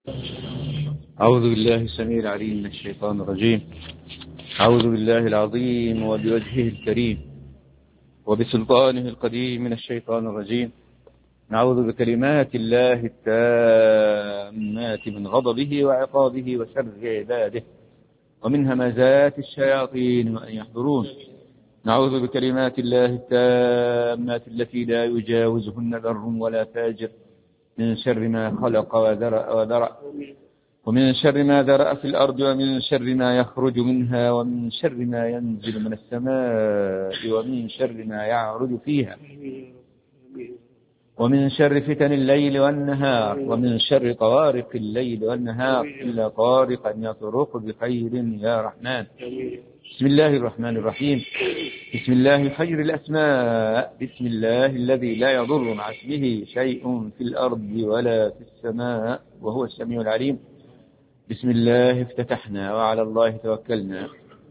أعوذ بالله السميع العليم من الشيطان الرجيم. أعوذ بالله العظيم وبوجهه الكريم وبسلطانه القديم من الشيطان الرجيم. نعوذ بكلمات الله التامات من غضبه وعقابه وشر عباده ومن همزات الشياطين وأن يحضرون. نعوذ بكلمات الله التامات التي لا يجاوزهن بر ولا فاجر من شر ما خلق وذرأ ومن شر ما ذرأ في الأرض ومن شر ما يخرج منها ومن شر ما ينزل من السماء ومن شر ما يعرج فيها ومن شر فتن الليل والنهار ومن شر طوارق الليل والنهار إلا طارقا يطرق بخير يا رحمن. بسم الله الرحمن الرحيم. بسم الله خير الأسماء. بسم الله الذي لا يضر مع اسمه شيء في الأرض ولا في السماء وهو السميع العليم. بسم الله افتتحنا وعلى الله توكلنا.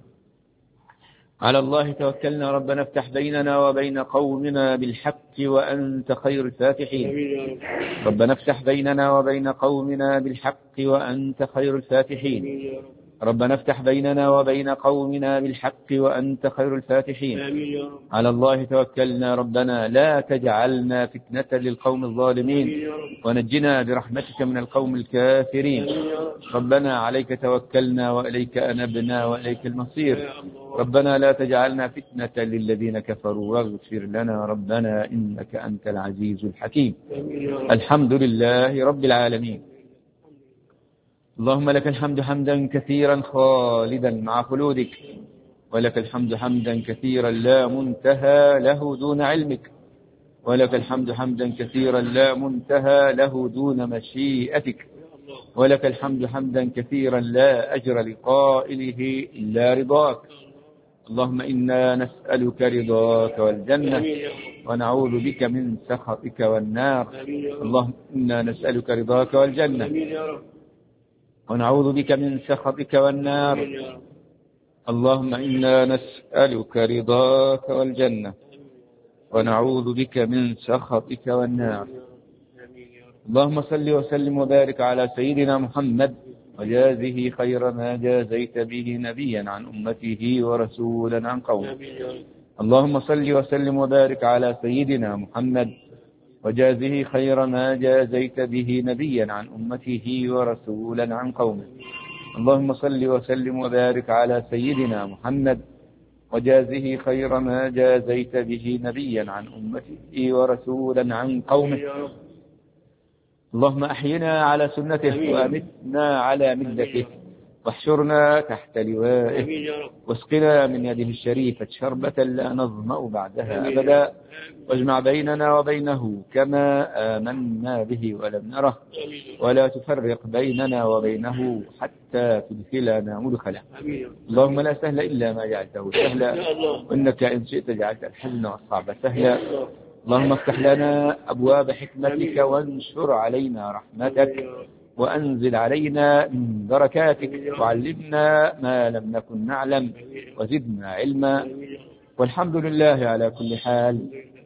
على الله توكلنا. ربنا افتح بيننا وبين قومنا بالحق وأنت خير الفاتحين. ربنا افتح بيننا وبين قومنا بالحق وأنت خير الفاتحين. ربنا افتح بيننا وبين قومنا بالحق وأنت خير الفاتحين. على الله توكلنا. ربنا لا تجعلنا فتنة للقوم الظالمين ونجنا برحمتك من القوم الكافرين. ربنا عليك توكلنا وإليك أنبنا وإليك المصير. ربنا لا تجعلنا فتنة للذين كفروا واغفر لنا ربنا إنك أنت العزيز الحكيم. الحمد لله رب العالمين. اللهم لك الحمد حمدا كثيرا خالدا مع خلودك، ولك الحمد حمدا كثيرا لا منتهى له دون علمك، ولك الحمد حمدا كثيرا لا منتهى له دون مشيئتك، ولك الحمد حمدا كثيرا لا أجر لقائله إلا رضاك. اللهم إنا نسألك رضاك والجنة ونعوذ بك من سخطك والنار. اللهم إنا نسألك رضاك والجنة ونعوذ بك من سخطك والنار. اللهم إنا نسألك رضاك والجنة ونعوذ بك من سخطك والنار. اللهم صل وسلم وبارك على سيدنا محمد وجازه خير ما جازيت به نبيا عن أمته ورسولا عن قومه. اللهم صل وسلم وبارك على سيدنا محمد وجازه خير ما جازيت به نبيا عن أمته ورسولا عن قومه. اللهم صل وسلم وبارك على سيدنا محمد وجازه خير ما جازيت به نبيا عن أمته ورسولا عن قومه. اللهم أحينا على سنته وأمتنا على ملته واحشرنا تحت لوائه واسقنا من يده الشريفة شربة لا نظمأ بعدها أبدا، واجمع بيننا وبينه كما آمنا به ولم نره، ولا تفرق بيننا وبينه حتى تدخلنا مدخلا. اللهم لا سهل إلا ما جعلته سهلا، وإنك إن شئت جعلت الحزن والصعب سهلا. اللهم افتح لنا أبواب حكمتك وانشر علينا رحمتك وأنزل علينا من بركاتك وعلمنا ما لم نكن نعلم وزدنا علما، والحمد لله على كل حال،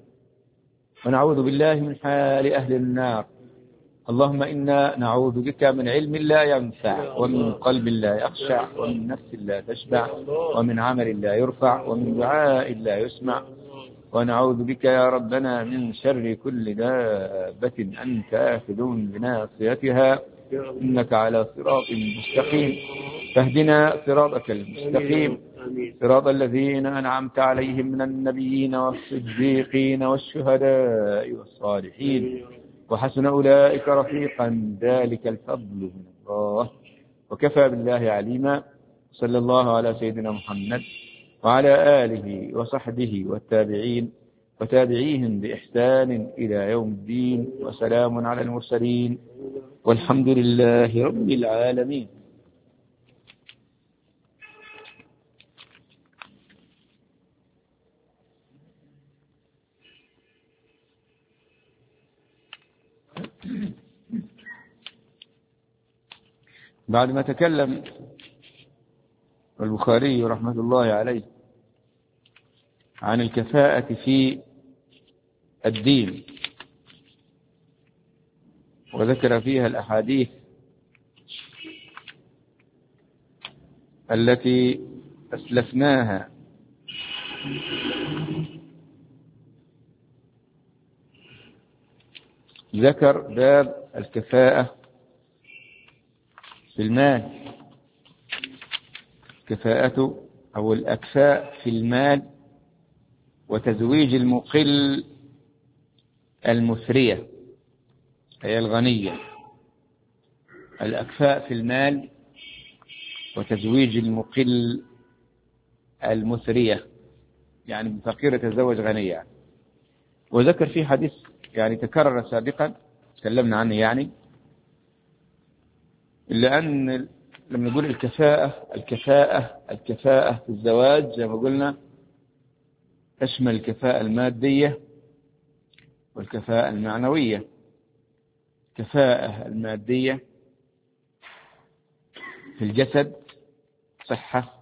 ونعوذ بالله من حال أهل النار. اللهم إنا نعوذ بك من علم لا ينفع ومن قلب لا يخشع ومن نفس لا تشبع ومن عمل لا يرفع ومن دعاء لا يسمع، ونعوذ بك يا ربنا من شر كل دابة أنت آخذ بناصيتها إنك على صراط مستقيم، فاهدنا صراطك المستقيم، صراط الذين أنعمت عليهم من النبيين والصديقين والشهداء والصالحين وحسن أولئك رفيقا، ذلك الفضل من الله وكفى بالله عليما. صلى الله على سيدنا محمد وعلى آله وصحبه والتابعين وتابعيهم بإحسان إلى يوم الدين، وسلام على المرسلين والحمد لله رب العالمين. بعد ما تكلم البخاري رحمة الله عليه عن الكفاءة في الدين وذكر فيها الأحاديث التي أسلفناها. ذكر باب الكفاءة في المال، كفاءة أو الأكفاء في المال وتزويج المقل المثرية هي الغنية. الأكفاء في المال وتزويج المقل المثرية، يعني فقير يتزوج غنية. وذكر في حديث يعني تكرر سابقا تكلمنا عنه، يعني إلا أن لما نقول الكفاءة في الزواج زي ما قلنا تشمل الكفاءة المادية والكفاءة المعنوية. الكفاءة المادية في الجسد، صحة،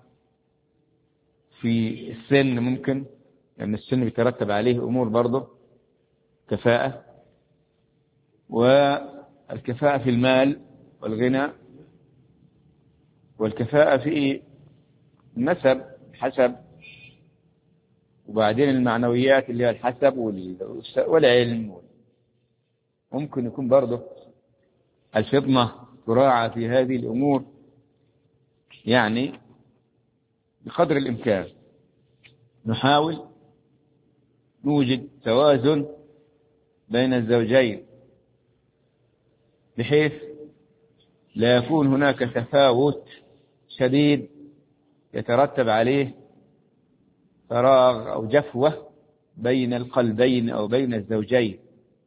في السن ممكن، لأن السن بيترتب عليه أمور برضه كفاءة. والكفاءة في المال والغنى، والكفاءة في النسب حسب، وبعدين المعنويات اللي هي الحسب والعلم. ممكن يكون برضه الفطنة تراعى في هذه الأمور، يعني بقدر الإمكان نحاول نوجد توازن بين الزوجين بحيث لا يكون هناك تفاوت شديد يترتب عليه فراغ أو جفوة بين القلبين أو بين الزوجين.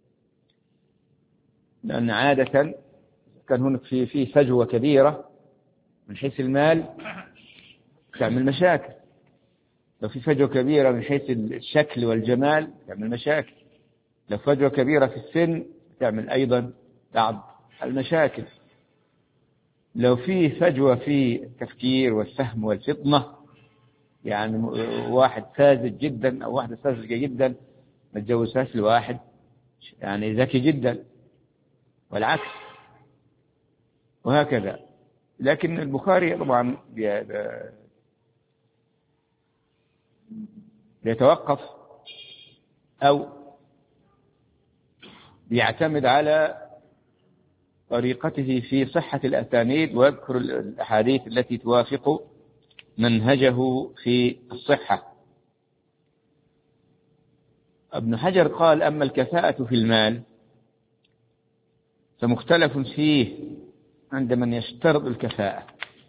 لأن عادة كان هناك في فجوة كبيرة من حيث المال تعمل مشاكل، لو في فجوة كبيرة من حيث الشكل والجمال تعمل مشاكل، لو فجوة كبيرة في السن تعمل أيضا بعض المشاكل، لو في فجوة في التفكير والفهم والفطنة، يعني واحد ساذج جدا أو واحدة ساذجة جدا ما تجوزهاش لواحد يعني ذكي جدا والعكس، وهكذا. لكن البخاري طبعا بيتوقف أو بيعتمد على طريقته في صحة الأسانيد ويذكر الأحاديث التي توافق منهجه في الصحة. ابن حجر قال: أما الكفاءة في المال فمختلف فيه عند من يشترط الكفاءة.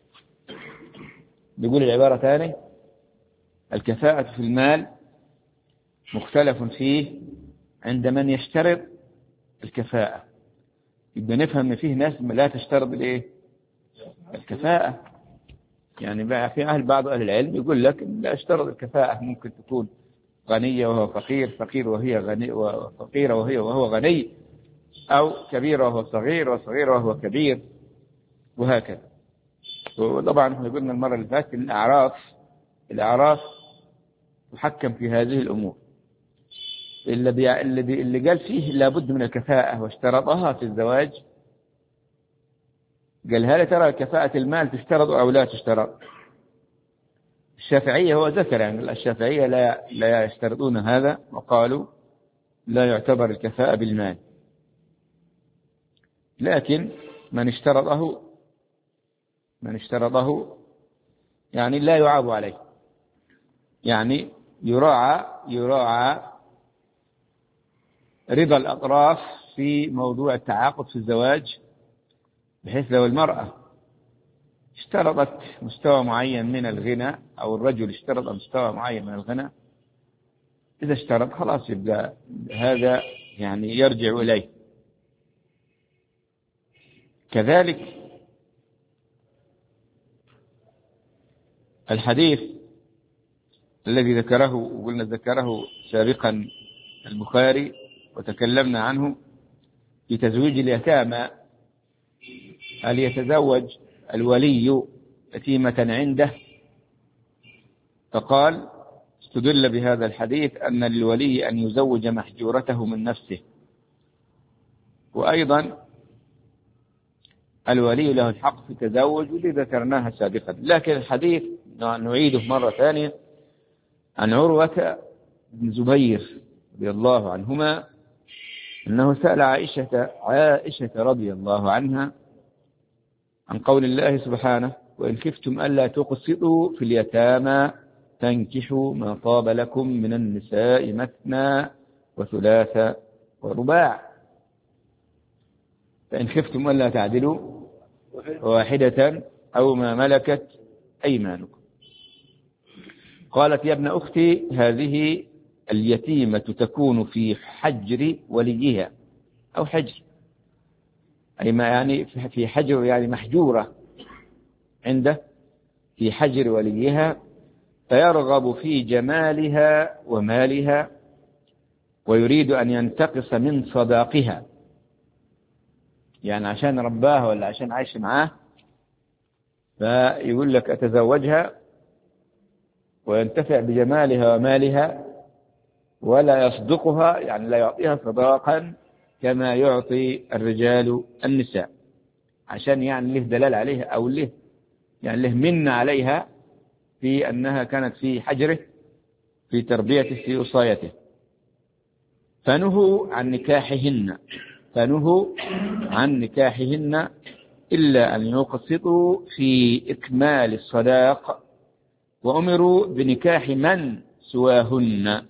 بيقول العبارة ثانية: الكفاءة في المال مختلف فيه عند من يشترط الكفاءة. يبقى نفهم ان فيه ناس لا تشترط الايه؟ الكفاءة. يعني بقى في بعض اهل العلم يقول لك لا اشترط الكفاءة، ممكن تكون غنية وهو فقير، فقير وهي غني، وفقيرة وهو غني، أو كبير وهو صغير، وصغير وهو كبير، وهكذا. وطبعا احنا قلنا المرة اللي فاتت الأعراف تحكم في هذه الأمور. اللي قال فيه لابد من الكفاءة واشترطها في الزواج، قال: هل ترى كفاءة المال تشترط أو لا تشترط؟ الشافعية هو ذكر يعني الشافعية لا يشترطون هذا، وقالوا لا يعتبر الكفاءة بالمال، لكن من اشترطه يعني لا يعاب عليه، يعني يراعى رضا الأطراف في موضوع التعاقد في الزواج، بحيث لو المرأة اشترطت مستوى معين من الغنى أو الرجل اشترط مستوى معين من الغنى، إذا اشترط خلاص يبقى هذا يعني يرجع إليه. كذلك الحديث الذي ذكره سابقا البخاري وتكلمنا عنه في تزويج اليتامى، هل يتزوج الولي يتيمة عنده؟ فقال: استدل بهذا الحديث أن للولي أن يزوج محجورته من نفسه. وأيضا الولي له الحق في التزوج، واللي ذكرناها سابقا. لكن الحديث نعيده مرة ثانية عن عروة بن زبير رضي الله عنهما أنه سأل عائشة رضي الله عنها عن قول الله سبحانه: وإن خفتم ألا تقسطوا في اليتامى فانكحوا ما طاب لكم من النساء مثنى وثلاث ورباع، فإن خفتم ألا تعدلوا واحدة أو ما ملكت أيمانكم. قالت: يا ابن أختي، هذه اليتيمة تكون في حجر وليها، أو حجر أي ما يعني في حجر، يعني محجورة عنده في حجر وليها، فيرغب في جمالها ومالها ويريد أن ينتقص من صداقها، يعني عشان رباها ولا عشان عايش معاه، فيقول لك أتزوجها وينتفع بجمالها ومالها ولا يصدقها، يعني لا يعطيها صداقا كما يعطي الرجال النساء، عشان يعني له دلال عليها، أو له يعني له من عليها في أنها كانت في حجره في تربيته في وصايته. فنهوا عن نكاحهن إلا أن يقسطوا في إكمال الصداق، وأمروا بنكاح من سواهن.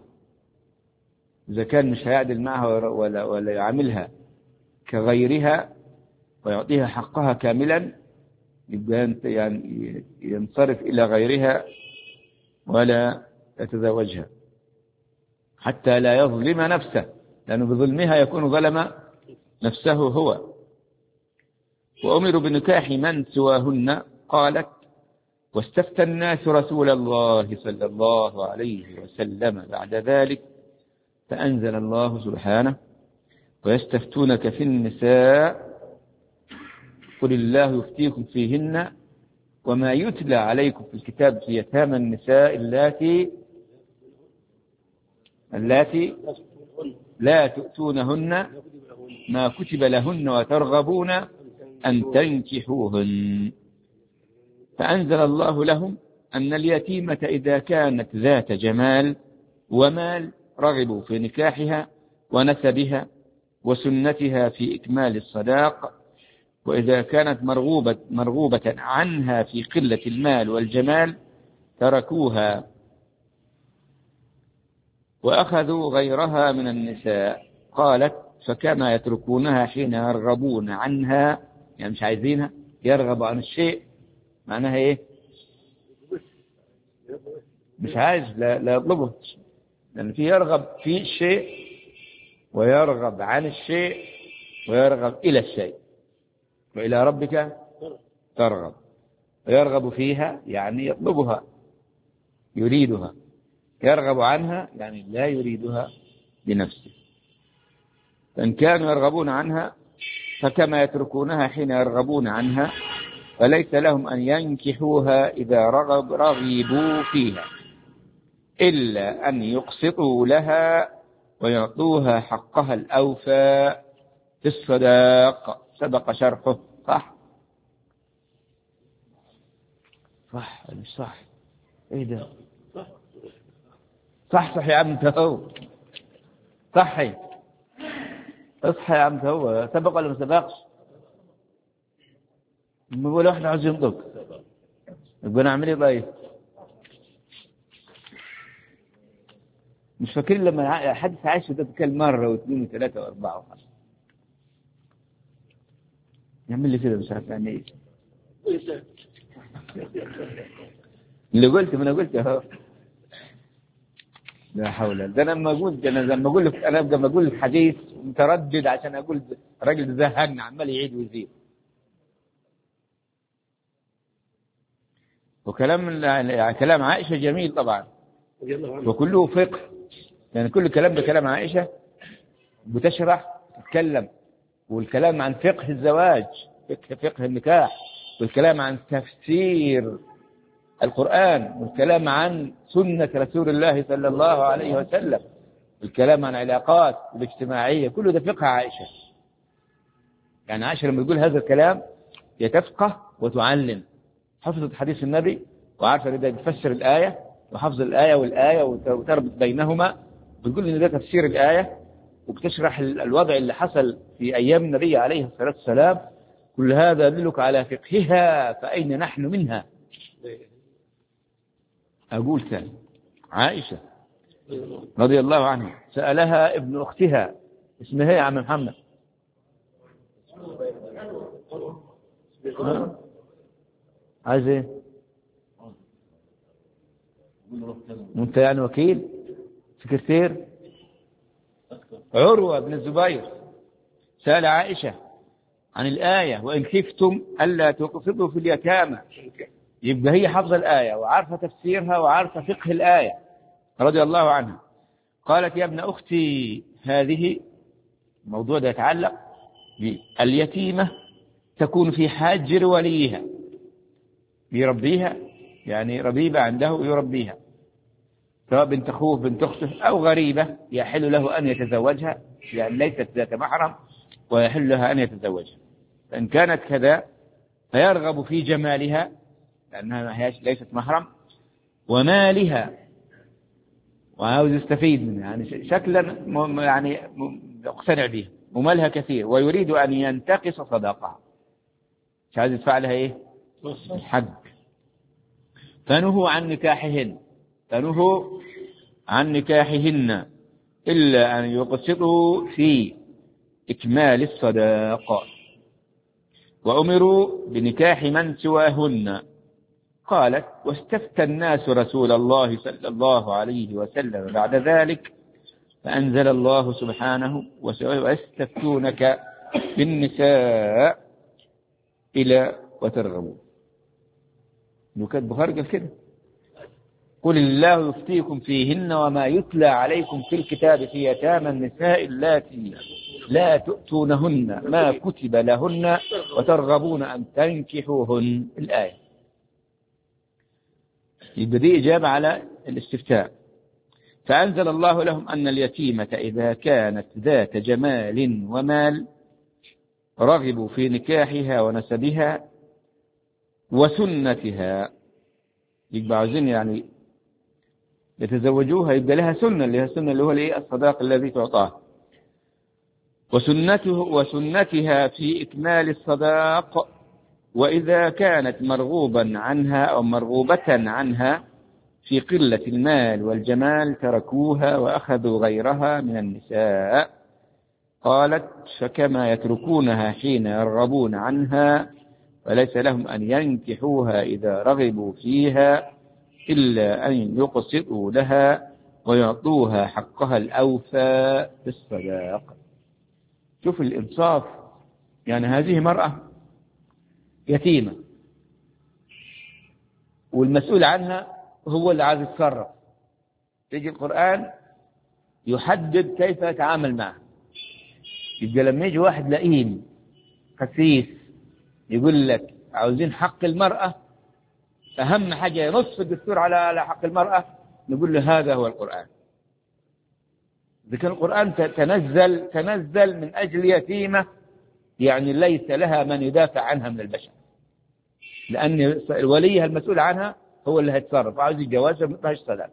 إذا كان مش هيعدل معها ولا يعاملها كغيرها ويعطيها حقها كاملا، يبقى يعني ينصرف إلى غيرها ولا يتزوجها حتى لا يظلم نفسه، لأنه بظلمها يكون ظلم نفسه هو. وأمروا بنكاح من سواهن. قالت: واستفتى الناس رسول الله صلى الله عليه وسلم بعد ذلك، فأنزل الله سبحانه: ويستفتونك في النساء قل الله يفتيكم فيهن وما يتلى عليكم في الكتاب في يتامى النساء اللاتي لا تؤتونهن ما كتب لهن وترغبون أن تنكحوهن. فأنزل الله لهم أن اليتيمة إذا كانت ذات جمال ومال رغبوا في نكاحها ونسبها وسنتها في إكمال الصداق، وإذا كانت مرغوبة عنها في قلة المال والجمال تركوها وأخذوا غيرها من النساء. قالت: فكما يتركونها حين يرغبون عنها، يعني مش عايزينها، يرغب عن الشيء معناها إيه؟ مش عايز، لا يطلبه، لأن في يرغب في الشيء ويرغب عن الشيء ويرغب إلى الشيء، وإلى ربك ترغب. ويرغب فيها يعني يطلبها يريدها، يرغب عنها يعني لا يريدها بنفسه. فإن كانوا يرغبون عنها فكما يتركونها حين يرغبون عنها، فليس لهم أن ينكحوها إذا رغبوا فيها إلا أن يقسطوا لها ويعطوها حقها الأوفى في الصداق. سبق شرحه. صح مش صح؟ ايه ده؟ صح يا عم تهو، صحي، اصحى يا عم تهو. سبق ولا ما سبقش؟ بقول احنا عايزين نطق، يبقى نعمل ايه طيب؟ مش فاكرين لما حدث عايشه ده بكل مرة واثنين وثلاثة واربعة وخمسة، يعمل لي كده مش عارف يعني ايه اللي قلت، ما انا قلت اهو. لا حول. ده انا لما اقول لك انا لما اقول الحديث متردد عشان اقول الراجل ده زهقني عمال يعيد ويزيد. كلام عائشة جميل طبعا وكله فقه، يعني كل كلام ده كلام عائشة بتشرح تتكلم، والكلام عن فقه الزواج، فقه النكاح، والكلام عن تفسير القرآن، والكلام عن سنة رسول الله صلى الله عليه وسلم، والكلام عن علاقات الاجتماعية، كله ده فقه عائشة. يعني عائشة لما تقول هذا الكلام هي تفقه وتعلم، حفظت حديث النبي وعارفة إذا بتفسر الآية وحفظ الآية والآية وتربط بينهما، بتقول إن ده تفسير الآية وبتشرح الوضع اللي حصل في أيام النبي عليه الصلاة والسلام. كل هذا يدلك على فقهها، فأين نحن منها؟ أقول ثاني، عائشة رضي الله عنها سألها ابن أختها اسمها يا عم محمد، عايز ايه؟ انت يعني وكيل سكرتير؟ عروة بن الزبير سأل عائشة عن الآية وإن خفتم ألا تقسطوا في اليتامى. يبقى هي حافظة الآية وعارفة تفسيرها وعارفة فقه الآية رضي الله عنها. قالت يا ابن أختي، هذه الموضوع ده يتعلق باليتيمة تكون في حاجر وليها، يربيها يعني ربيبة عنده يربيها، سواء بنت أخوه بنت أخته أو غريبة يحل له أن يتزوجها، يعني ليست ذات محرم ويحل لها أن يتزوجها. فإن كانت كذا فيرغب في جمالها لأنها ليست محرم، ومالها وعاوز يستفيد منها، يعني شكلا يعني مقتنع بها، ومالها كثير ويريد أن ينتقص صداقها، مش عايز يدفع لها إيه؟ الحق. فنهوا عن نكاحهن إلا أن يقسطوا في إكمال الصداقة، وأمروا بنكاح من سواهن. قالت واستفتى الناس رسول الله صلى الله عليه وسلم بعد ذلك فأنزل الله سبحانه ويستفتونك بالنساء إلى وترغبوا. نكات بخاري قال كده قل الله يفتيكم فيهن وما يتلى عليكم في الكتاب في يتامى النساء اللاتي لا تؤتونهن ما كتب لهن وترغبون أن تنكحوهن. الآية يبقى دي إجابة على الاستفتاء. فأنزل الله لهم أن اليتيمة إذا كانت ذات جمال ومال رغبوا في نكاحها ونسبها وسنتها، يبقى عاوزين يعني يتزوجوها، يبقى لها سنة، اللي هي السنة اللي هو الصداق الذي تعطاه، وسنتها في إكمال الصداق. وإذا كانت مرغوبا عنها أو مرغوبة عنها في قلة المال والجمال تركوها وأخذوا غيرها من النساء. قالت فكما يتركونها حين يرغبون عنها فليس لهم أن ينكحوها إذا رغبوا فيها إلا أن يقسطوا لها ويعطوها حقها الأوفى في الصداق. شوف الإنصاف، يعني هذه مرأة يتيمة والمسؤول عنها هو اللي عايز يتصرف، يجي القرآن يحدد كيف يتعامل معها. يبقى لما يجي واحد لئيم خسيس يقول لك عاوزين حق المرأة، أهم حاجة ينص الدستور على حق المرأة، نقول له هذا هو القرآن. إذا كان القرآن تنزل من أجل يتيمة، يعني ليس لها من يدافع عنها من البشر، لأن وليها المسؤول عنها هو اللي هيتصرف، عاوز الجواز ما فيهاش صداق.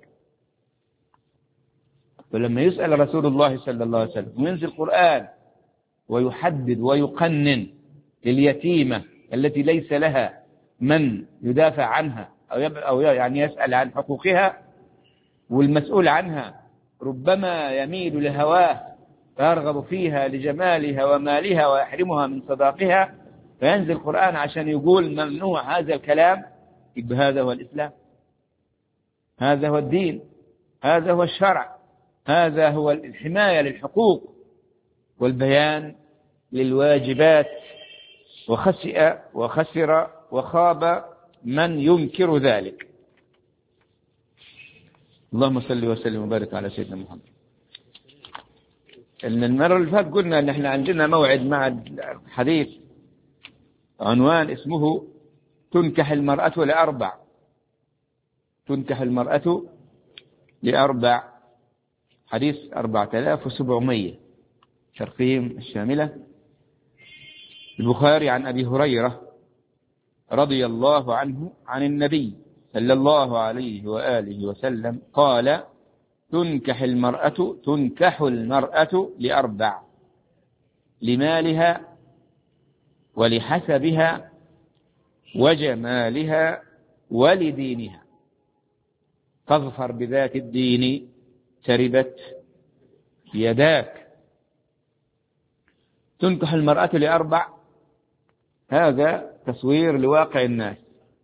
فلما يسأل رسول الله صلى الله عليه وسلم وينزل القرآن ويحدد ويقنن لليتيمة التي ليس لها من يدافع عنها أو يعني يسأل عن حقوقها، والمسؤول عنها ربما يميل لهواه فيرغب فيها لجمالها ومالها ويحرمها من صداقها، فينزل القرآن عشان يقول ممنوع هذا الكلام. يبقى هذا هو الإسلام، هذا هو الدين، هذا هو الشرع، هذا هو الحماية للحقوق والبيان للواجبات. وخسر وخاب من ينكر ذلك. اللهم صل وسلم وبارك على سيدنا محمد. المرة اللي فاتت قلنا ان احنا عندنا موعد مع حديث عنوان اسمه تنكح المرأة لأربع. تنكح المرأة لأربع، حديث 4700 شرقيم الشاملة. البخاري عن أبي هريرة رضي الله عنه عن النبي صلى الله عليه وآله وسلم قال: تنكح المرأة لأربع: لمالها ولحسبها وجمالها ولدينها، فاظفر بذات الدين تربت يداك. تنكح المرأة لأربع، هذا تصوير لواقع الناس،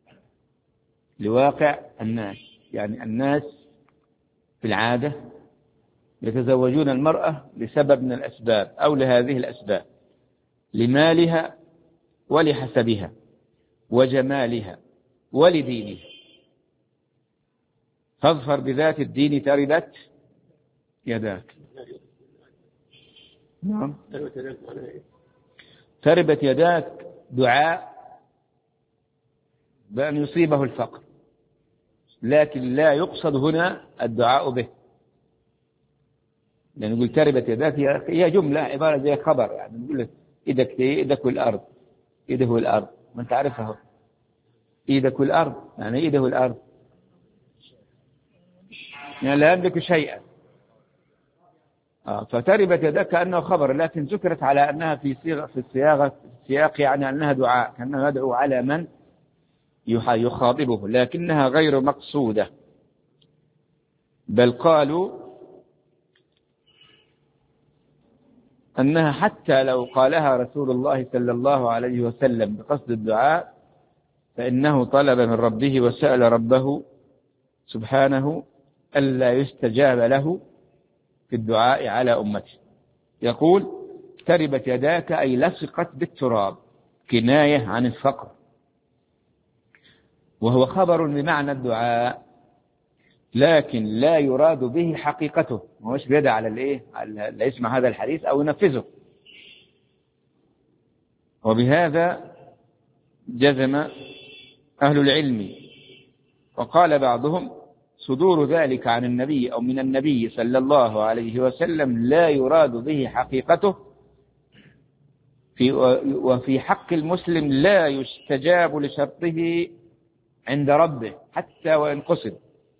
لواقع الناس، يعني الناس في العادة يتزوجون المرأة لسبب من الأسباب أو لهذه الأسباب: لمالها ولحسبها وجمالها ولدينها، فاظفر بذات الدين تربت يداك. نعم، تربت يداك دعاء بأن يصيبه الفقر، لكن لا يقصد هنا الدعاء به، لأن نقول تربت يداك هي جملة عبارة زي خبر، يعني نقول إيدك والأرض، إيده والأرض، ما أنت عارفها، إيدك والأرض يعني إيده والأرض، يعني لا يملك شيئا. فتربت يداك كأنه خبر، لكن ذكرت على أنها في السياق يعني أنها دعاء، كأنه يدعو على من يخاطبه، لكنها غير مقصودة، بل قالوا أنها حتى لو قالها رسول الله صلى الله عليه وسلم بقصد الدعاء فإنه طلب من ربه وسأل ربه سبحانه ألا يستجاب له في الدعاء على أمته. يقول: تربت يداك أي لصقت بالتراب، كناية عن الفقر، وهو خبر بمعنى الدعاء، لكن لا يراد به حقيقته، ما هوش بيدعى على الايه، على اللي يسمع هذا الحديث او ينفذه. وبهذا جزم اهل العلم، وقال بعضهم: صدور ذلك عن النبي او من النبي صلى الله عليه وسلم لا يراد به حقيقته، وفي حق المسلم لا يستجاب لشرطه عند ربه حتى وإن قصد.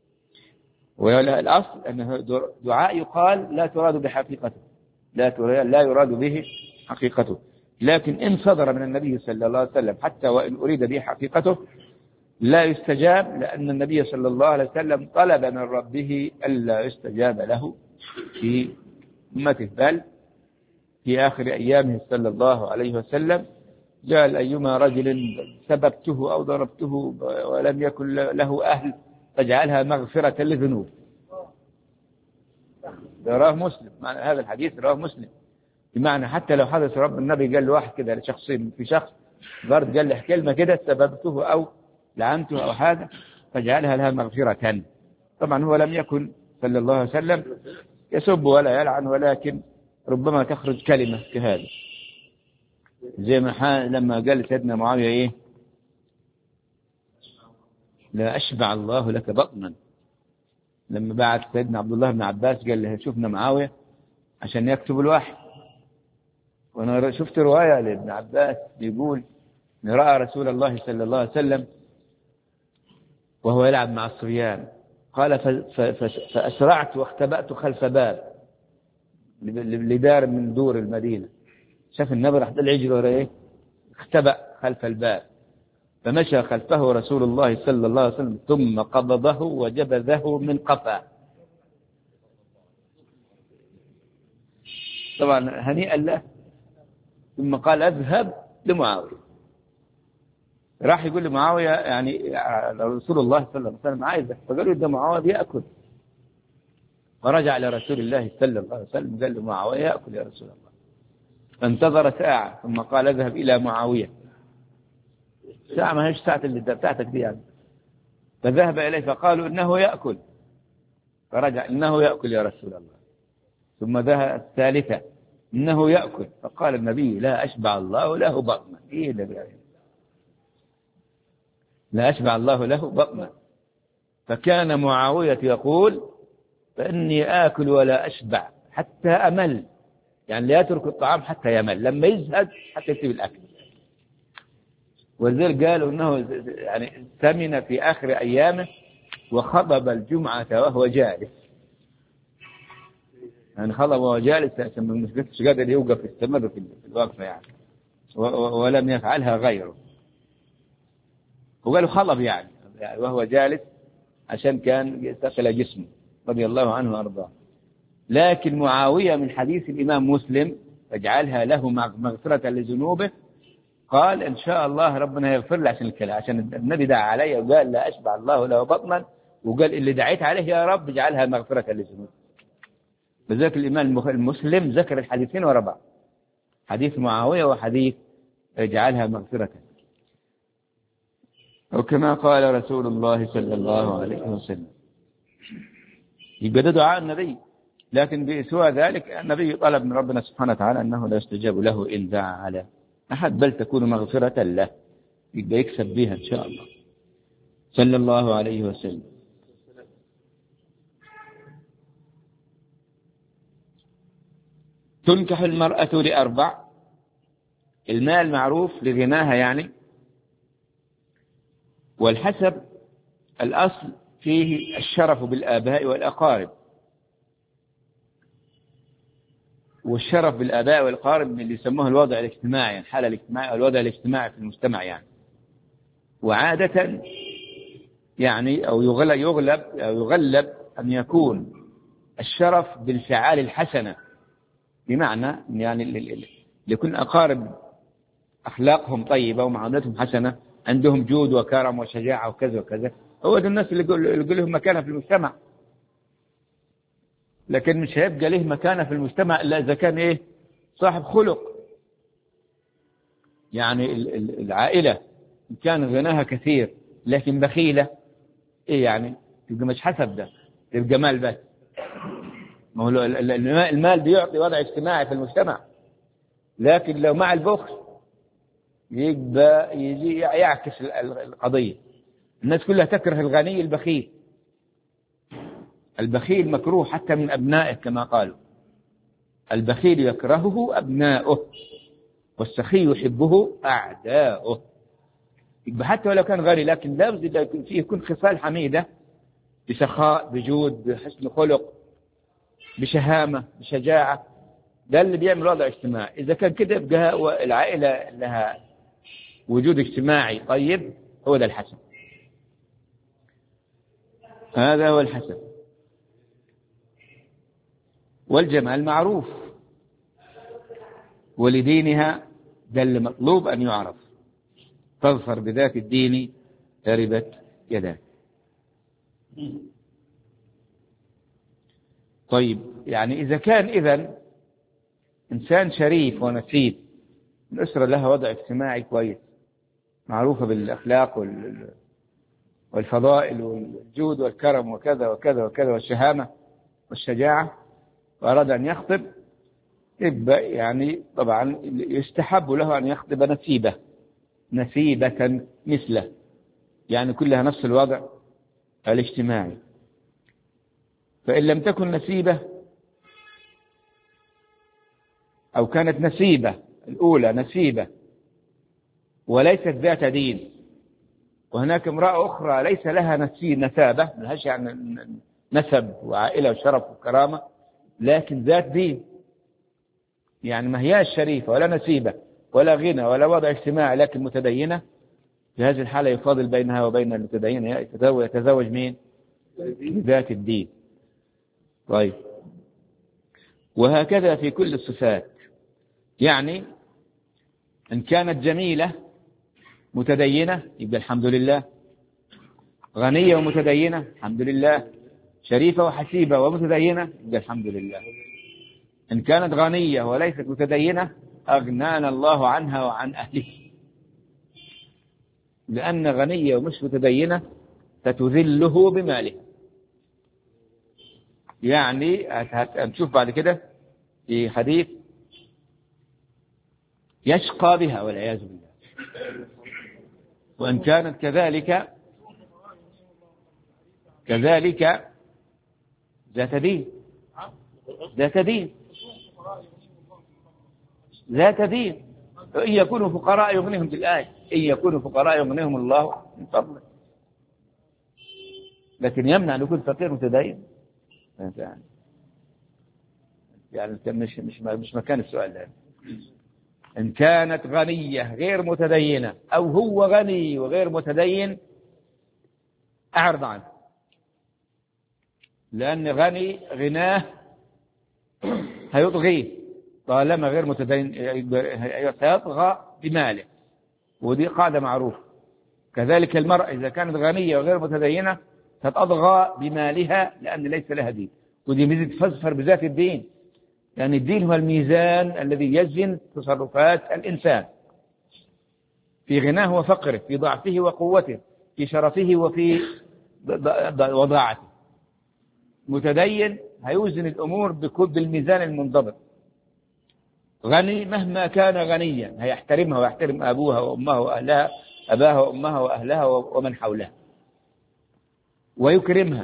والأصل أنه دعاء يقال لا تراد بحقيقته، لا يراد به حقيقته، لكن إن صدر من النبي صلى الله عليه وسلم حتى وإن أريد به حقيقته لا يستجاب، لأن النبي صلى الله عليه وسلم طلب من ربه ألا يستجاب له في أمته، بل في آخر أيامه صلى الله عليه وسلم قال: أيما رجل سببته أو ضربته ولم يكن له أهل فاجعلها مغفرة لذنوب. رواه مسلم، معنى هذا الحديث رواه مسلم، بمعنى حتى لو حدث رب النبي قال لواحد كده لشخصين، في شخص برد قال له كلمة كده سببته أو لعنته أو هذا فاجعلها لها مغفرة. طبعا هو لم يكن صلى الله عليه وسلم يسب ولا يلعن، ولكن ربما تخرج كلمة كهذا، زي ما لما قال سيدنا معاوية إيه: لا أشبع الله لك بطنا، لما بعت سيدنا عبد الله بن عباس قال له شوفنا معاوية عشان يكتب الوحي. وأنا شفت رواية لابن عباس بيقول إن رأى رسول الله صلى الله عليه وسلم وهو يلعب مع الصبيان، قال: فأسرعت واختبأت خلف باب لدار من دور المدينة، شاف النبي راح طلع يجري ورا ايه، اختبأ خلف الباب، فمشى خلفه رسول الله صلى الله عليه وسلم ثم قبضه وجبذه من قفاه. طبعا هنيئا له، ثم قال: اذهب لمعاوية. راح يقول لمعاوية يعني رسول الله صلى الله عليه وسلم عايزك، فقالوا ده معاوية بيأكل، ورجع لرسول الله صلى الله عليه وسلم قال له: معاوية يأكل يا رسول الله. فانتظر ساعة ثم قال: اذهب إلى معاوية. ساعة ما هيش ساعة اللي بتاعتك دي يعني. فذهب إليه فقالوا: إنه يأكل. فرجع: إنه يأكل يا رسول الله. ثم ذهب الثالثة: إنه يأكل. فقال النبي: لا أشبع الله له بطنا. إيه ده يعني؟ لا أشبع الله له بطنا. فكان معاوية يقول: فإني آكل ولا أشبع حتى أمل، يعني لا يترك الطعام حتى يمل، لما يزهد حتى يسيب الأكل. ولذلك قالوا أنه يعني سمن في آخر أيامه وخطب الجمعة وهو جالس، يعني خطب وهو جالس عشان مش قادر يوقف، يستمر في الوقفة يعني، ولم يفعلها غيره. وقالوا خطب يعني وهو جالس عشان كان ثقل جسمه رضي الله عنه وأرضاه. لكن معاوية من حديث الإمام مسلم اجعلها له مغفرة لذنوبه، قال إن شاء الله ربنا يغفر له عشان الكلام، عشان النبي دعا عليه وقال لا أشبع الله له بطنا، وقال اللي دعيت عليه يا رب اجعلها مغفرة لذنوبه. بذلك الإمام المسلم ذكر الحديثين ورا بعض، حديث معاوية وحديث اجعلها مغفرة. وكما قال رسول الله صلى الله عليه وسلم، يبقى ده دعاء النبي. لكن بسوى ذلك النبي طلب من ربنا سبحانه وتعالى أنه لا يستجاب له إن دعا على أحد، بل تكون مغفرة له، يبقى يكسب بها إن شاء الله صلى الله عليه وسلم. تنكح المرأة لأربع، المال معروف لغناها يعني، والحسب الأصل فيه الشرف بالآباء والأقارب، والشرف بالآباء والأقارب اللي يسموه الوضع الاجتماعي، الحالة الاجتماعية أو الوضع الاجتماعي في المجتمع يعني. وعادة يعني أو يغلب أن يكون الشرف بالفعال الحسنة، بمعنى يعني ليكون أقارب أخلاقهم طيبة ومعاملتهم حسنة، عندهم جود وكرم وشجاعة وكذا وكذا، هو ده الناس اللي يقول لهم مكانة في المجتمع. لكن مش هيبقى له مكانة في المجتمع إلا إذا كان إيه صاحب خلق. يعني العائلة إن كان غناها كثير لكن بخيلة، إيه يعني تبقى مش حسب ده، تبقى مال بس. ما هو المال بيعطي وضع اجتماعي في المجتمع، لكن لو مع البخل يبقى يجي يعكس القضية. الناس كلها تكره الغني البخيل، البخيل مكروه حتى من أبنائه كما قالوا، البخيل يكرهه أبناؤه والسخي يحبه أعداؤه. يبقى حتى ولو كان غني لكن لابد فيه يكون خصال حميدة، بسخاء، بجود، بحسن خلق، بشهامة، بشجاعة. ده اللي بيعمل وضع اجتماعي. إذا كان كده يبقى العائلة لها وجود اجتماعي طيب، هو ده الحسن، هذا هو الحسن. والجمال معروف، ولدينها ده اللي مطلوب أن يعرف، فاظفر بذات الدين تربت يداك. طيب يعني إذا كان إذن إنسان شريف ونسيب، الأسرة لها وضع اجتماعي كويس، معروفة بالأخلاق والفضائل والجود والكرم وكذا وكذا وكذا والشهامة والشجاعة، وأراد أن يخطب، يبقى يعني طبعا يستحب له أن يخطب نسيبة مثله، يعني كلها نفس الوضع الاجتماعي. فإن لم تكن نسيبة أو كانت نسيبة الأولى نسيبة وليست ذات دين، وهناك امرأة أخرى ليس لها نسابة، ملهاش يعني نسب وعائلة وشرف وكرامة، لكن ذات دين، يعني ما هي الشريفة ولا نسيبة ولا غنى ولا وضع اجتماعي لكن متدينة، في هذه الحالة يفاضل بينها وبين المتدينة، يتزوج مين؟ ذات الدين. طيب وهكذا في كل الصفات، يعني إن كانت جميلة متدينة يبقى الحمد لله، غنية ومتدينة الحمد لله، شريفة وحسيبة ومتدينة يبقى الحمد لله. إن كانت غنية وليست متدينة أغنانا الله عنها وعن أهلها، لأن غنية ومش متدينة ستذله بمالها. يعني هنشوف بعد كده في حديث يشقى بها والعياذ بالله. وإن كانت كذلك ذات دين ذات دين إن يكونوا فقراء يغنيهم بالآية، إن يكونوا فقراء يغنيهم الله من فضله. لكن يمنع أن يكون فقير متدين يعني مش مكان السؤال ده. إن كانت غنية غير متدينة أو هو غني وغير متدين أعرض عنه، لأن غني غناه هيطغيه طالما غير متدين، سيطغى بماله، ودي قاعدة معروفة. كذلك المرأة إذا كانت غنية وغير متدينة ستطغى بمالها لأن ليس لها دين، ودي ميزة فاظفر بذات الدين، يعني الدين هو الميزان الذي يزن تصرفات الإنسان في غناه وفقره، في ضعفه وقوته، في شرفه وفي وضاعته. متدين هيوزن الأمور بالميزان المنضبط. غني مهما كان غنيا هيحترمها ويحترم أبوها وأمها وأهلها، أباها وأمها وأهلها ومن حولها ويكرمها.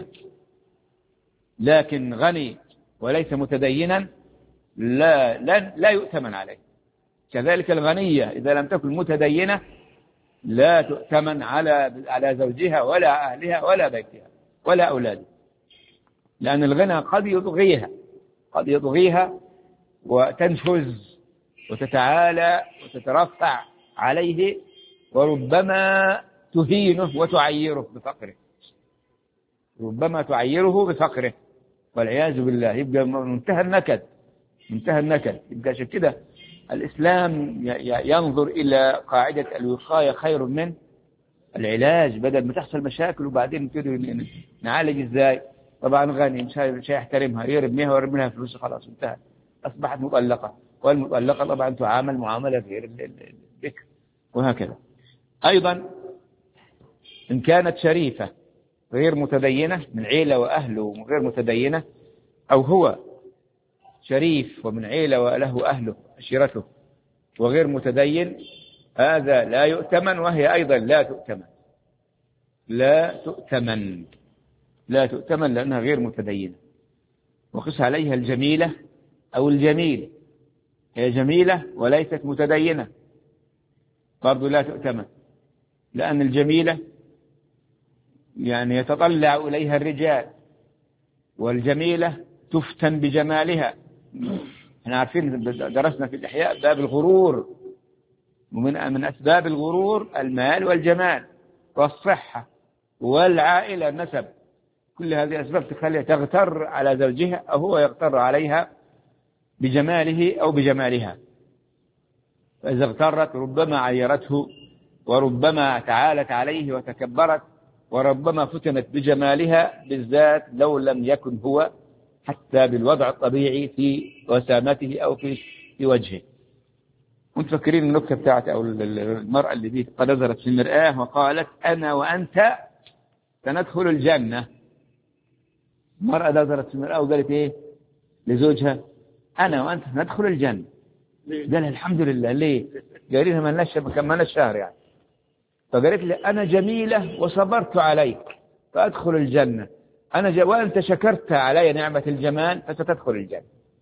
لكن غني وليس متدينا لا يؤتمن عليه. كذلك الغنية إذا لم تكن متدينة لا تؤتمن على زوجها ولا أهلها ولا بيتها ولا أولادها، لأن الغنى قد يطغيها وتنفذ وتتعالى وتترفع عليه، وربما تهينه وتعيره بفقره، ربما تعيره بفقره والعياذ بالله. يبقى منتهى النكد. يبقى عشان كده الإسلام ينظر إلى قاعدة الوقاية خير من العلاج، بدل ما تحصل مشاكل وبعدين نبتدي نعالج إزاي. طبعا غني مش هيحترمها، يرميها ويرمي لها فلوس، خلاص انتهت، أصبحت مطلقة، والمطلقة طبعا تعامل معاملة غير الذكر، وهكذا. أيضا إن كانت شريفة غير متدينة من عيلة وأهله غير متدينة، أو هو شريف ومن عيلة وله أهله عشيرته وغير متدين، هذا لا يؤتمن، وهي أيضا لا تؤتمن لأنها غير متدينة. وقس عليها الجميلة أو الجميل، هي جميلة وليست متدينة برضو لا تؤتمن، لأن الجميلة يعني يتطلع إليها الرجال، والجميلة تفتن بجمالها. احنا عارفين درسنا في الإحياء باب الغرور، ومن أسباب الغرور المال والجمال والصحة والعائلة النسب، كل هذه أسباب تخليها تغتر على زوجها أو هو يغتر عليها بجماله أو بجمالها. فإذا اغترت ربما عيرته، وربما تعالت عليه وتكبرت، وربما فتنت بجمالها بالذات لو لم يكن هو حتى بالوضع الطبيعي في وسامته أو في وجهه. وانت فكرين النكتة بتاعت أو المرأة اللي دي قد نظرت في المرآة وقالت أنا وأنت سندخل الجنة. المرأة نظرت في المرآة وقالت إيه لزوجها؟ أنا وأنت ندخل الجنة. قال الحمد لله. ليه؟ قال لها ما لناش شهر يعني. فقالت لي أنا جميلة وصبرت عليك فأدخل الجنة، وأنت شكرت علي نعمة الجمال فستدخل الجنة.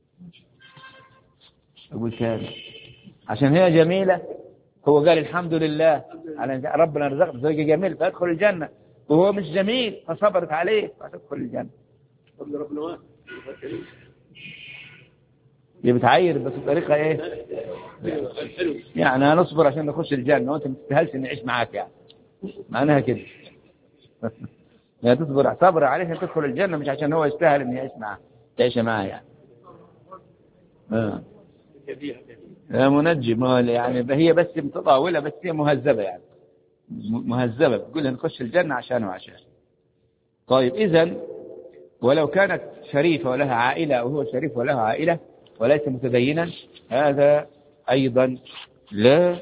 أقول كذا عشان هي جميلة، هو قال الحمد لله على ربنا رزقنا زوجة جميل فأدخل الجنة، وهو مش جميل فصبرت عليه فأدخل الجنة. هي بتعير بس بطريقة إيه يعني نصبر عشان نخش الجنة وأنت ما تستاهلش نعيش معاك، يعني معناها كده. لا تصبر صبر عليه عشان تدخل الجنة، مش عشان هو يستاهل إن يعيش معاه تعيش معاه يعني. منجم يعني هي بس متطاولة، بس هي مهذبة يعني مهذبة، بتقول نخش الجنة عشان. طيب إذن ولو كانت شريفة ولها عائلة أو هو شريف وله عائلة وليس متدينا، هذا أيضا لا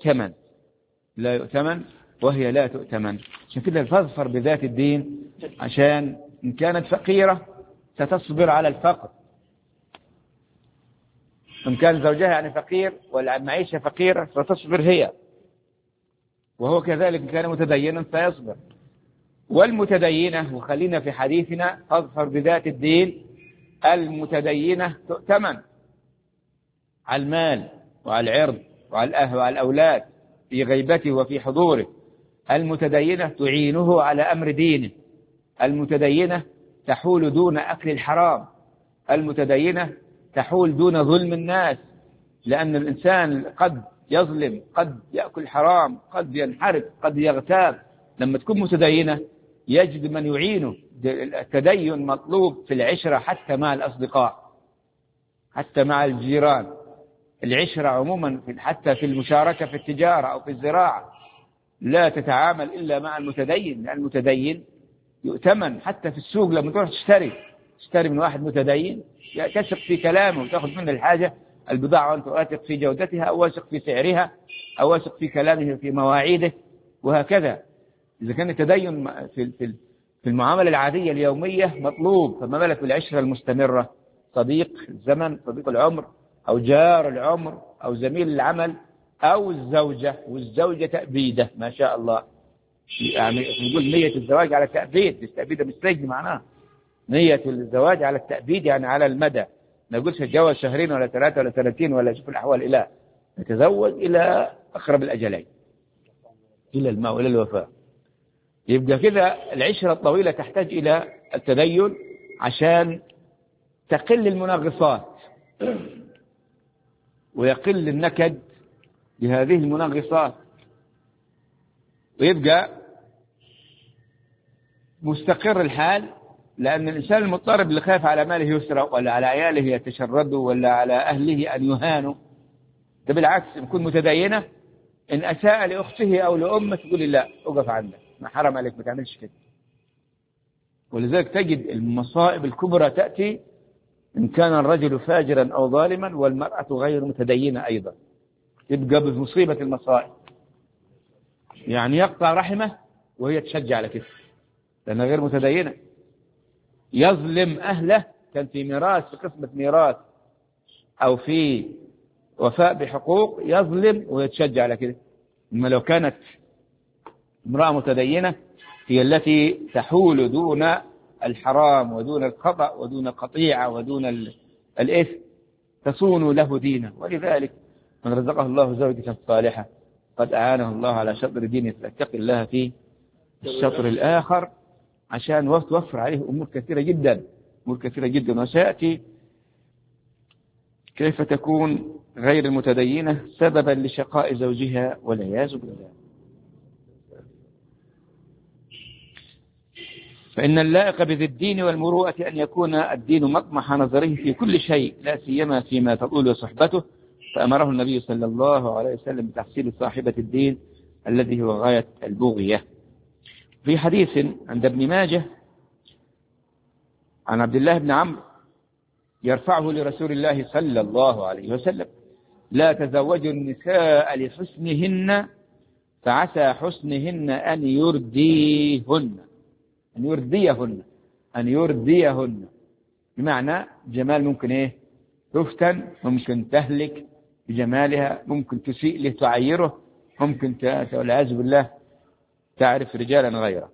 يؤتمن وهي لا تؤتمن. عشان كده فاظفر بذات الدين، عشان إن كانت فقيرة ستصبر على الفقر، إن كان زوجها يعني فقير والمعيشة فقيرة فتصبر هي، وهو كذلك إن كان متدينا فيصبر. والمتدينة، وخلينا في حديثنا، فاظفر بذات الدين، المتدينة تؤتمن على المال وعلى العرض وعلى الأهل وعلى الأولاد في غيبته وفي حضوره. المتدينة تعينه على أمر دينه. المتدينة تحول دون أكل الحرام. المتدينة تحول دون ظلم الناس، لأن الإنسان قد يظلم، قد يأكل حرام، قد ينحرف، قد يغتاب. لما تكون متدينة يجد من يعينه. التدين مطلوب في العشرة حتى مع الأصدقاء، حتى مع الجيران. العشرة عموما حتى في المشاركة في التجارة أو في الزراعة لا تتعامل إلا مع المتدين، لأن المتدين يؤتمن. حتى في السوق لما تروح تشتري من واحد متدين تثق في كلامه وتأخذ منه الحاجة البضاعة وأنت واثق في جودتها، أو واثق في سعرها، أو واثق في كلامه في مواعيده، وهكذا. إذا كان التدين في المعاملة العادية اليومية مطلوب، فما بالك بالعشرة المستمرة؟ صديق الزمن، صديق العمر، أو جار العمر، أو زميل العمل، أو الزوجة. والزوجة تأبيده ما شاء الله، يعني نقول نية الزواج على التأبيد. التأبيد مش سجن معناه، نية الزواج على التأبيد يعني على المدى. ما يقولش اتجوز شهرين ولا 3 ولا 30 ولا شوف الأحوال، إلى نتزوج إلى أقرب الأجلين، إلى الماء وإلى الوفاء. يبقى كذا العشرة الطويلة تحتاج إلى التدين عشان تقل المنغصات ويقل النكد بهذه المنغصات، ويبقى مستقر الحال. لأن الإنسان المضطرب اللي خاف على ماله يسرق، ولا على عياله يتشردوا، ولا على أهله أن يهانوا، ده بالعكس يكون متدينة. إن أساء لأخته أو لأمه تقول لا أقف عندك، ما حرم عليك، ما تعملش كده. ولذلك تجد المصائب الكبرى تأتي إن كان الرجل فاجرا أو ظالما والمرأة غير متدينة أيضا، يبقى بمصيبة المصائب. يعني يقطع رحمه وهي تشجع على كده لأنها غير متدينة. يظلم أهله، كان في ميراث، في قسمة ميراث أو في وفاء بحقوق، يظلم ويتشجع على كده. أما لو كانت امرأة متدينة هي التي تحول دون الحرام ودون الخطأ ودون القطيعة ودون الإثم، تصون له دينه. ولذلك من رزقه الله زوجة صالحة قد أعانه الله على شطر دينه، فاتقي الله في الشطر الآخر عشان توفر عليه أمور كثيرة جدا، أمور كثيرة جدا. وسيأتي كيف تكون غير المتدينة سببا لشقاء زوجها والعياذ بالله. فإن اللائق بذي الدين والمروءة أن يكون الدين مطمح نظره في كل شيء، لا سيما فيما تطول صحبته. فأمره النبي صلى الله عليه وسلم بتحصيل صاحبة الدين الذي هو غاية البغية. في حديث عند ابن ماجه عن عبد الله بن عمرو يرفعه لرسول الله صلى الله عليه وسلم: لا تزوجوا النساء لحسنهن فعسى حسنهن أن يرديهن. أن يرديهن بمعنى جمال ممكن تفتن، ممكن تهلك بجمالها، ممكن تسيء له تعيره، ممكن والعياذ بالله تعرف رجالا غيره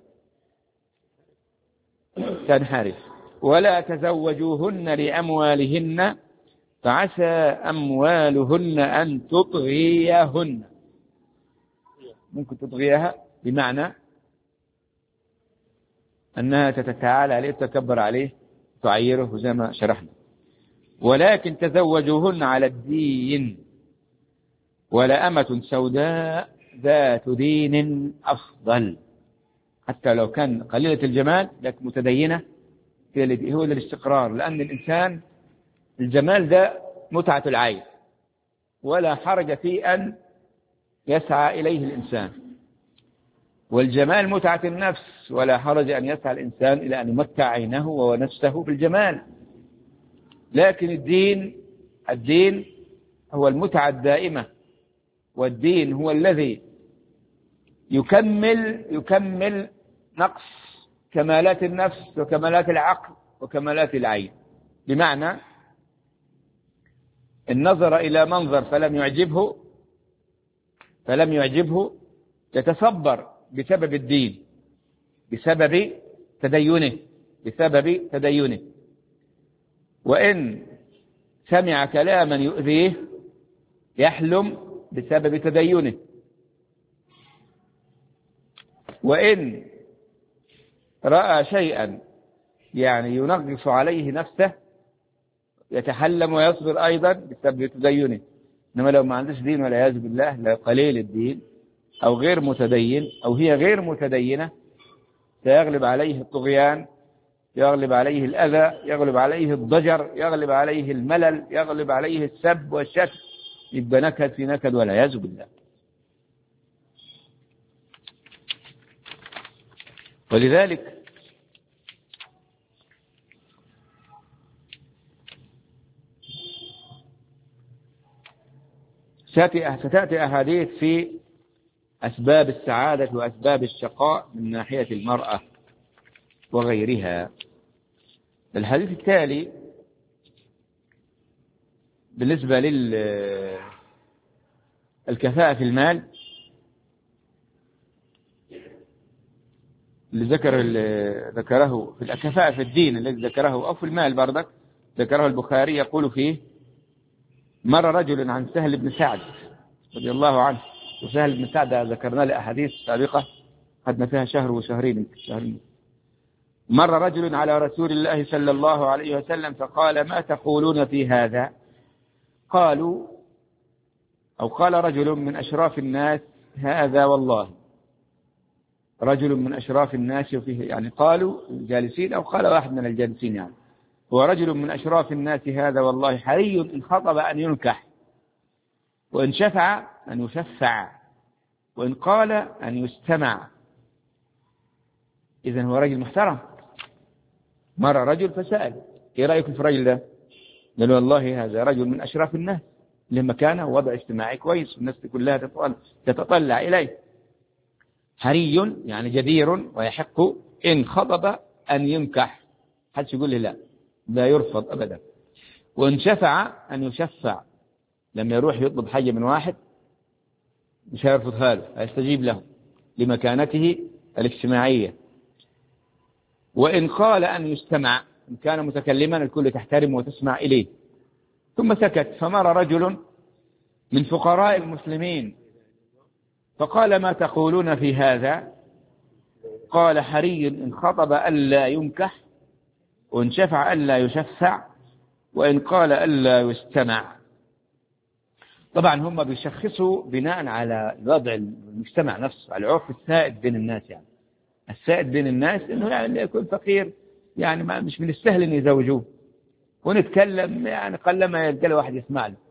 تنحرف. ولا تزوجوهن لأموالهن فعسى أموالهن أن تطغيهن. ممكن تطغيها بمعنى أنها تتعالى عليه، تتكبر عليه، تعيره زي ما شرحنا. ولكن تزوجوهن على الدين، ولأمة سوداء ذات دين أفضل. حتى لو كان قليلة الجمال لكن متدينة، هو الاستقرار. لأن الإنسان الجمال ده متعة العين، ولا حرج في أن يسعى إليه الإنسان. والجمال متعة النفس، ولا حرج أن يسعى الإنسان إلى أن يمتع عينه ونفسه بالجمال. لكن الدين هو المتعة الدائمة، والدين هو الذي يكمل نقص كمالات النفس وكمالات العقل وكمالات العين. بمعنى النظر إلى منظر فلم يعجبه يتصبر بسبب الدين، بسبب تدينه. وإن سمع كلاما يؤذيه يحلم بسبب تدينه، وإن رأى شيئا يعني ينغص عليه نفسه يتحلم ويصبر أيضا بسبب تدينه. إنما لو ما عندش دين والعياذ بالله، لا قليل الدين أو غير متدين أو هي غير متدينة، سيغلب عليه الطغيان، يغلب عليه الأذى، يغلب عليه الضجر، يغلب عليه الملل، يغلب عليه السب والشتم، يبقى نكد في نكد والعياذ بالله. ولذلك ستأتي أحاديث في أسباب السعادة وأسباب الشقاء من ناحية المرأة وغيرها. الحديث التالي بالنسبة للكفاءة في المال اللي ذكره في الكفاءة في الدين الذي ذكره، أو في المال برضك ذكره البخاري، يقول فيه: مر رجل عن سهل بن سعد رضي الله عنه. وسهل بن سعد ذكرنا له أحاديث سابقة خدنا فيها شهر وشهرين. مر رجل على رسول الله صلى الله عليه وسلم فقال: ما تقولون في هذا؟ قالوا، أو قال رجل من أشراف الناس: هذا والله. رجل من أشراف الناس، وفيه يعني قالوا الجالسين أو قال واحد من الجالسين، يعني هو رجل من أشراف الناس هذا والله حري إن خطب أن ينكح، وإن شفع أن يشفع، وإن قال أن يستمع. إذن هو رجل محترم. مر رجل فسأل: إيه رأيكم في الرجل ده؟ قالوا: والله هذا رجل من أشراف الناس، له مكانه ووضع اجتماعي كويس والناس كلها تتطلع إليه. حري يعني جدير ويحق إن خطب أن ينكح، حدش يقول له لا يرفض أبدا. وإن شفع أن يشفع، لما يروح يطلب حاجة من واحد مش هيرفضها له، هيستجيب له لمكانته الاجتماعية. وإن قال أن يستمع، إن كان متكلما الكل تحترم وتسمع إليه. ثم سكت. فمر رجل من فقراء المسلمين فقال: ما تقولون في هذا؟ قال: حري إن خطب ألا ينكح، وإن شفع ألا يشفع، وإن قال ألا يستمع. طبعا هم بيشخصوا بناء على وضع المجتمع نفسه، على العرف السائد بين الناس. يعني السائد بين الناس إنه يعني يكون فقير، يعني مش من السهل إن يزوجوه، ونتكلم يعني قلما يلقى له واحد يسمع له.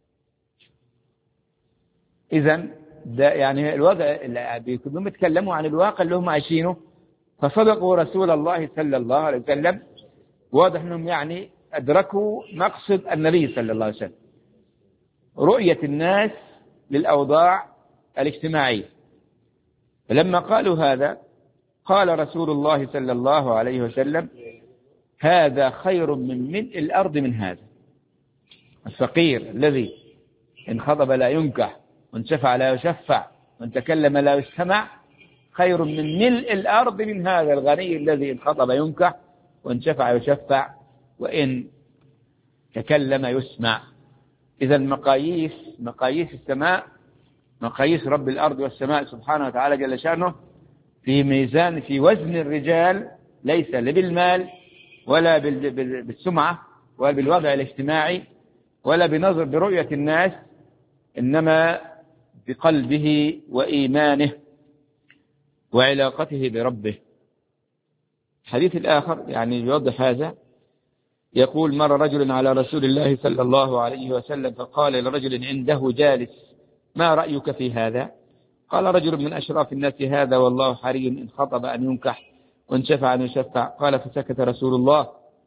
إذن ده يعني الوضع اللي بيكونوا يتكلموا عن الواقع اللي هم عايشينه، فصدقوا رسول الله صلى الله عليه وسلم. واضح أنهم يعني أدركوا مقصد النبي صلى الله عليه وسلم، رؤية الناس للأوضاع الاجتماعية. فلما قالوا هذا قال رسول الله صلى الله عليه وسلم: هذا خير من ملء الأرض من هذا. الفقير الذي إن خطب لا ينكح، وإن شفع لا يشفع، وإن تكلم لا يستمع، خير من ملء الأرض من هذا الغني الذي إن خطب ينكح، وإن شفع يشفع، وإن تكلم يسمع. إذا مقاييس السماء، مقاييس رب الأرض والسماء سبحانه وتعالى جل شأنه، في ميزان، في وزن الرجال، ليس بالمال ولا بالسمعة ولا بالوضع الاجتماعي ولا بنظر برؤية الناس، إنما بقلبه وإيمانه وعلاقته بربه. الحديث الآخر يعني يوضح هذا، يقول: مر رجل على رسول الله صلى الله عليه وسلم فقال لرجل عنده جالس: ما رأيك في هذا؟ قال رجل من أشراف الناس: هذا والله حري إن خطب أن ينكح، وإن شفع أن يشفع. قال: فسكت رسول الله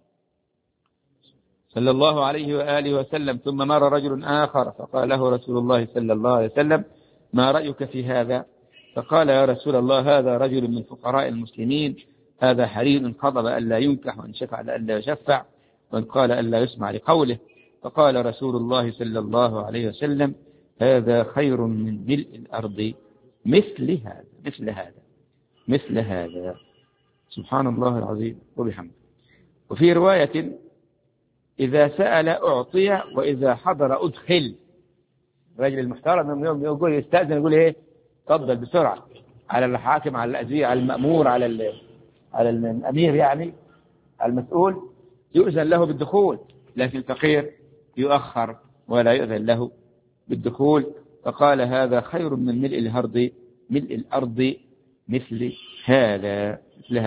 صلى الله عليه وآله وسلم. ثم مر رجل آخر فقال له رسول الله صلى الله عليه وسلم: ما رأيك في هذا؟ فقال: يا رسول الله هذا رجل من فقراء المسلمين، هذا حري إن خطب ألا ينكح، وإن شفع ألا يشفع، وإن قال ألا يسمع لقوله. فقال رسول الله صلى الله عليه وسلم: هذا خير من ملء الأرض مثل هذا. سبحان الله العظيم وبحمده. وفي رواية: إذا سأل أعطي، وإذا حضر أدخل. الرجل المحترم يوم يقول يستأذن يقول إيه تفضل بسرعة على الحاكم، على الأزير، على المأمور، على الأمير يعني المسؤول، يؤذن له بالدخول، لكن الفقير يؤخر ولا يؤذن له بالدخول. فقال هذا خير من ملء الأرض مثل هذا.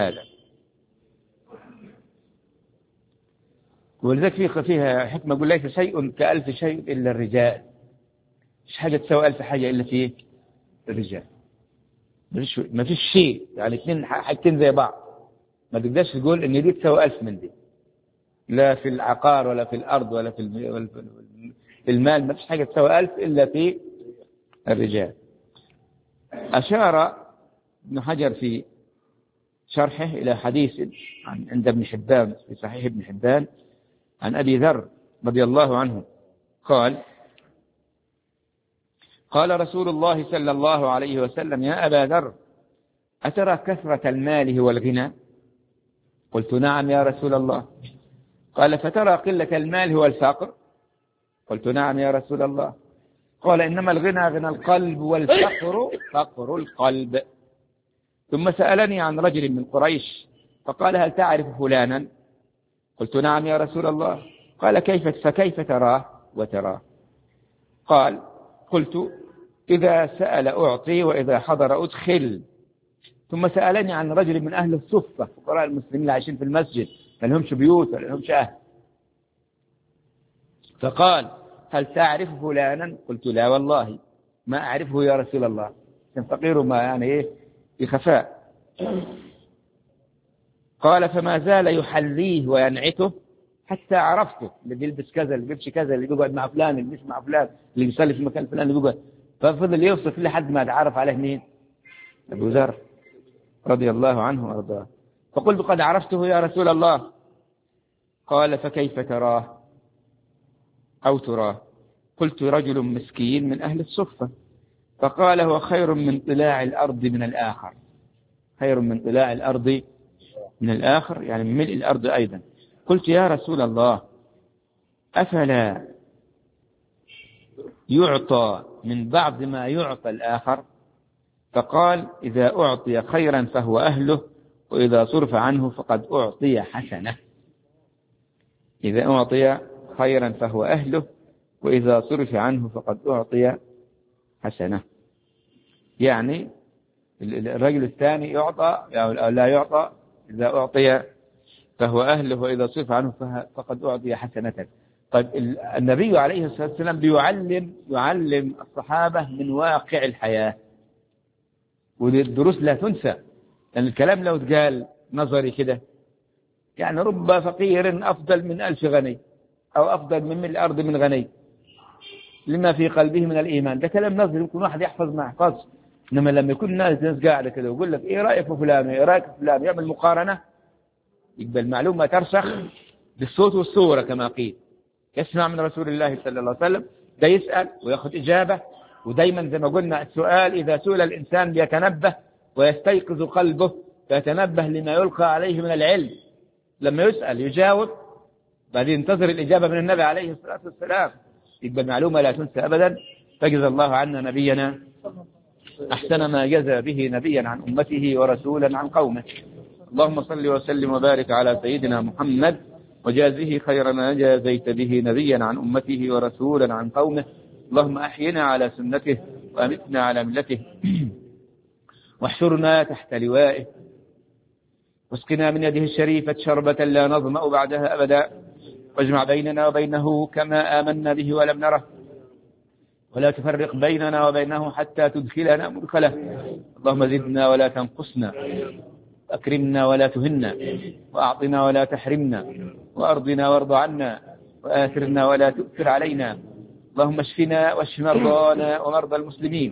ولذلك فيها حكمة، يقول ليس شيء كألف شيء إلا الرجال. مش حاجة تساوي ألف حاجة إلا فيه الرجال. ما فيش شيء يعني اثنين حاجتين زي بعض ما تقدرش تقول إن دي تساوي ألف من دي، لا في العقار ولا في الأرض ولا في المال. ما فيش حاجة تساوي ألف إلا في الرجال. أشار ابن حجر في شرحه إلى حديث عند ابن حبان في صحيح ابن حبان عن أبي ذر رضي الله عنه قال رسول الله صلى الله عليه وسلم يا أبا ذر أترى كثرة المال والغنى؟ قلت نعم يا رسول الله. قال فترى قلة المال هو الفقر؟ قلت نعم يا رسول الله. قال إنما الغنى غنى القلب والفقر فقر القلب. ثم سألني عن رجل من قريش فقال هل تعرف فلانا؟ قلت نعم يا رسول الله. قال فكيف تراه وتراه؟ قلت إذا سأل أعطي وإذا حضر أدخل. ثم سألني عن رجل من أهل الصفة فقراء المسلمين اللي عايشين في المسجد ما لهمش بيوت ولا لهمش أهل، فقال هل تعرف فلانا؟ قلت لا والله ما أعرفه يا رسول الله. كان فقير ما يعني إيه بخفاء. قال فما زال يحليه وينعته حتى عرفته، اللي بيلبس كذا اللي بيمشي كذا اللي بيقعد مع فلان اللي مش مع فلان اللي بيصلي في مكان فلان اللي بيقعد. ففضل يوصف لحد ما تعرف عليه مين؟ أبو ذر رضي الله عنه وارضاه. فقلت قد عرفته يا رسول الله. قال فكيف تراه أو تراه؟ قلت رجل مسكين من أهل الصفة. فقال هو خير من طلاع الأرض من الآخر. خير من طلاع الأرض من الآخر يعني من ملء الأرض أيضا. قلت يا رسول الله أفلا يعطى من بعض ما يعطى الآخر؟ فقال إذا أعطي خيرا فهو أهله وإذا صرف عنه فقد أعطي حسنة. إذا أعطي خيرا فهو أهله وإذا صرف عنه فقد أعطي حسنة. يعني الرجل الثاني يعطى أو لا يعطى، إذا أعطي فهو أهله وإذا صرف عنه فقد أعطي حسنة. طيب النبي عليه الصلاة والسلام يعلم الصحابة من واقع الحياة، والدروس لا تنسى. لأن الكلام لو اتقال نظري كده يعني رب فقير أفضل من 1000 غني أو أفضل من ملء الأرض من غني لما في قلبه من الإيمان، ده كلام نظري يمكن واحد يحفظ ما يحفظش. إنما لما يكون الناس قاعدة كده ويقول لك إيه رأيك في فلان إيه رأيك في فلان يعمل مقارنة، يقبل المعلومة ترسخ بالصوت والصورة كما قيل. يسمع من رسول الله صلى الله عليه وسلم، ده يسأل ويأخذ إجابة. ودايما زي ما قلنا السؤال إذا سئل الإنسان بيتنبه ويستيقظ قلبه فيتنبه لما يلقى عليه من العلم. لما يسأل يجاوب بعدين ينتظر الإجابة من النبي عليه الصلاة والسلام، يقبل معلومة لا تنسى أبدا. فجزى الله عنا نبينا أحسن ما جزى به نبيا عن أمته ورسولا عن قومه. اللهم صل وسلم وبارك على سيدنا محمد وجازه خير ما جازيت به نبيا عن أمته ورسولا عن قومه. اللهم أحينا على سنته وأمتنا على ملته واحشرنا تحت لوائه واسقنا من يده الشريفة شربة لا نظمأ بعدها أبدا، واجمع بيننا وبينه كما آمنا به ولم نره، ولا تفرق بيننا وبينه حتى تدخلنا مدخله. اللهم زدنا ولا تنقصنا، أكرمنا ولا تهنا، وأعطنا ولا تحرمنا، وأرضنا وارض عنا، وآثرنا ولا تؤثر علينا. اللهم اشفنا واشف مرضانا ومرضى المسلمين،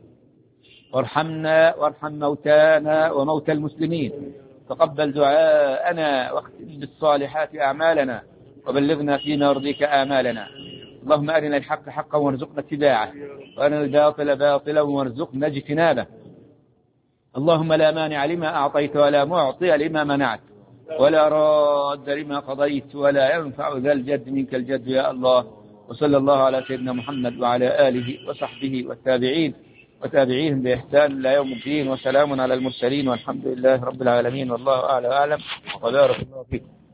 وارحمنا وارحم موتانا وموتى المسلمين. تقبل دعاءنا واختم بالصالحات أعمالنا، وبلغنا فيما يرضيك آمالنا. اللهم أرنا الحق حقا وارزقنا اتباعه، وأرنا الباطل باطلا وارزقنا اجتنابه. اللهم لا مانع لما أعطيت ولا معطي لما منعت ولا راد لما قضيت ولا ينفع ذا الجد منك الجد يا الله. وصلى الله على سيدنا محمد وعلى آله وصحبه والتابعين وتابعيهم بإحسان إلى يوم الدين، وسلام على المرسلين، والحمد لله رب العالمين، والله أعلى وأعلم، وبارك الله فيكم.